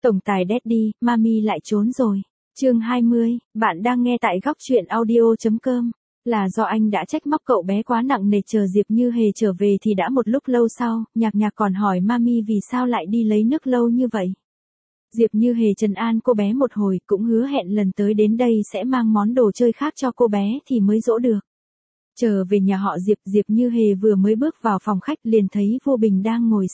Tổng tài Daddy, Mami lại trốn rồi. Chương 20, bạn đang nghe tại góc truyện audio.com. Là do anh đã trách móc cậu bé quá nặng nề, chờ Diệp Như Hề trở về thì đã một lúc lâu sau, Nhạc Nhạc còn hỏi Mami vì sao lại đi lấy nước lâu như vậy. Diệp Như Hề trấn an cô bé một hồi, cũng hứa hẹn lần tới đến đây sẽ mang món đồ chơi khác cho cô bé thì mới dỗ được. Trở về nhà họ Diệp, Diệp Như Hề vừa mới bước vào phòng khách liền thấy Vô Bình đang ngồi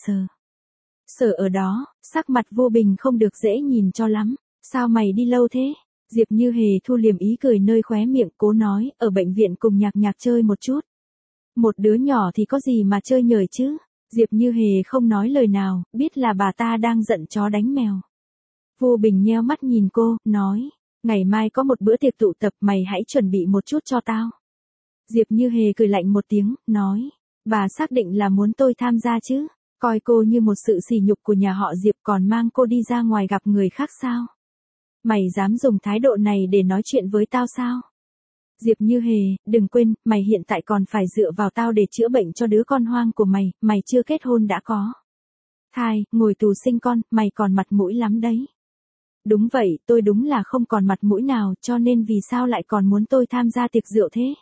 sờ ở đó, sắc mặt Vô Bình không được dễ nhìn cho lắm. Sao mày đi lâu thế? Diệp Như Hề thu liềm ý cười nơi khóe miệng, cố nói, ở bệnh viện cùng Nhạc Nhạc chơi một chút. Một đứa nhỏ thì có gì mà chơi nhời chứ? Diệp Như Hề không nói lời nào, biết là bà ta đang giận chó đánh mèo. Vô Bình nheo mắt nhìn cô, nói, ngày mai có một bữa tiệc tụ tập, mày hãy chuẩn bị một chút cho tao. Diệp Như Hề cười lạnh một tiếng, nói, bà xác định là muốn tôi tham gia chứ? Coi cô như một sự sỉ nhục của nhà họ Diệp, còn mang cô đi ra ngoài gặp người khác sao? Mày dám dùng thái độ này để nói chuyện với tao sao? Diệp Như Hề, đừng quên, mày hiện tại còn phải dựa vào tao để chữa bệnh cho đứa con hoang của mày, mày chưa kết hôn đã có thai, ngồi tù sinh con, mày còn mặt mũi lắm đấy. Đúng vậy, tôi đúng là không còn mặt mũi nào, cho nên vì sao lại còn muốn tôi tham gia tiệc rượu thế?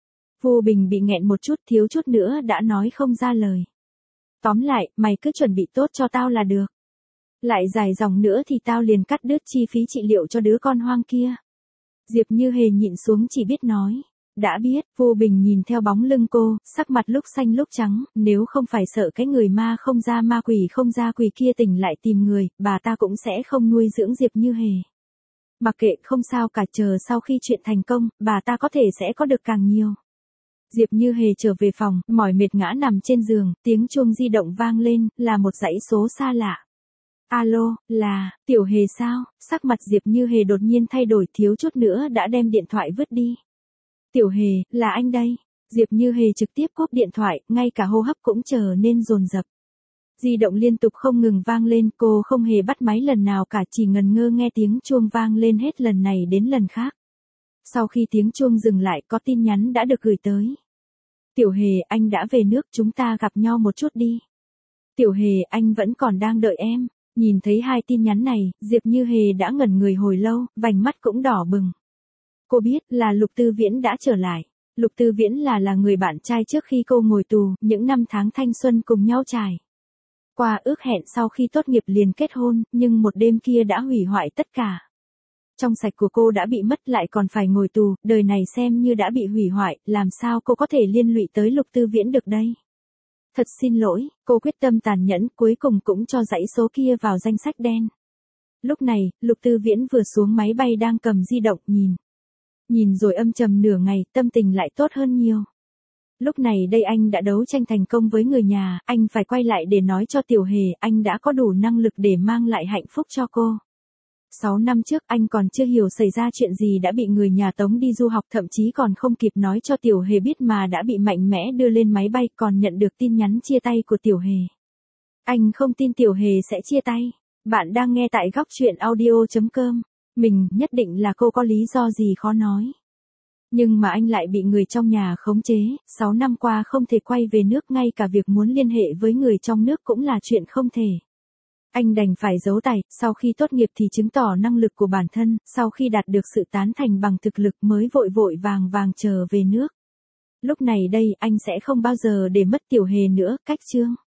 Vô Bình bị nghẹn một chút, thiếu chút nữa đã nói không ra lời. Tóm lại, mày cứ chuẩn bị tốt cho tao là được. Lại dài dòng nữa thì tao liền cắt đứt chi phí trị liệu cho đứa con hoang kia. Diệp Như Hề nhịn xuống chỉ biết nói. Đã biết. Vô Bình nhìn theo bóng lưng cô, sắc mặt lúc xanh lúc trắng, nếu không phải sợ cái người ma không ra ma quỷ không ra quỷ kia tỉnh lại tìm người, bà ta cũng sẽ không nuôi dưỡng Diệp Như Hề. Mặc kệ, không sao cả, chờ sau khi chuyện thành công, bà ta có thể sẽ có được càng nhiều. Diệp Như Hề trở về phòng, mỏi mệt ngã nằm trên giường, tiếng chuông di động vang lên, là một dãy số xa lạ. Alo, là, Tiểu Hề sao? Sắc mặt Diệp Như Hề đột nhiên thay đổi, thiếu chút nữa đã đem điện thoại vứt đi. Tiểu Hề, là anh đây. Diệp Như Hề trực tiếp cúp điện thoại, ngay cả hô hấp cũng trở nên dồn dập. Di động liên tục không ngừng vang lên, cô không hề bắt máy lần nào cả, chỉ ngần ngơ nghe tiếng chuông vang lên hết lần này đến lần khác. Sau khi tiếng chuông dừng lại, có tin nhắn đã được gửi tới. Tiểu Hề, anh đã về nước, chúng ta gặp nhau một chút đi. Tiểu Hề, anh vẫn còn đang đợi em. Nhìn thấy hai tin nhắn này, Diệp Như Hề đã ngẩn người hồi lâu, vành mắt cũng đỏ bừng. Cô biết là Lục Tư Viễn đã trở lại. Lục Tư Viễn là người bạn trai trước khi cô ngồi tù, những năm tháng thanh xuân cùng nhau trải qua ước hẹn sau khi tốt nghiệp liền kết hôn, nhưng một đêm kia đã hủy hoại tất cả. Trong sạch của cô đã bị mất lại còn phải ngồi tù, đời này xem như đã bị hủy hoại, làm sao cô có thể liên lụy tới Lục Tư Viễn được đây? Thật xin lỗi, cô quyết tâm tàn nhẫn, cuối cùng cũng cho dãy số kia vào danh sách đen. Lúc này, Lục Tư Viễn vừa xuống máy bay đang cầm di động nhìn rồi âm trầm nửa ngày, tâm tình lại tốt hơn nhiều. Lúc này đây anh đã đấu tranh thành công với người nhà, anh phải quay lại để nói cho Tiểu Hề, anh đã có đủ năng lực để mang lại hạnh phúc cho cô. 6 năm trước anh còn chưa hiểu xảy ra chuyện gì đã bị người nhà tống đi du học, thậm chí còn không kịp nói cho Tiểu Hề biết mà đã bị mạnh mẽ đưa lên máy bay, còn nhận được tin nhắn chia tay của Tiểu Hề. Anh không tin Tiểu Hề sẽ chia tay. Bạn đang nghe tại góc truyện audio.com. Mình nhất định là cô có lý do gì khó nói. Nhưng mà anh lại bị người trong nhà khống chế, 6 năm qua không thể quay về nước, ngay cả việc muốn liên hệ với người trong nước cũng là chuyện không thể. Anh đành phải giấu tài, sau khi tốt nghiệp thì chứng tỏ năng lực của bản thân, sau khi đạt được sự tán thành bằng thực lực mới vội vàng trở về nước. Lúc này đây, anh sẽ không bao giờ để mất Tiểu Hề nữa, cách chương.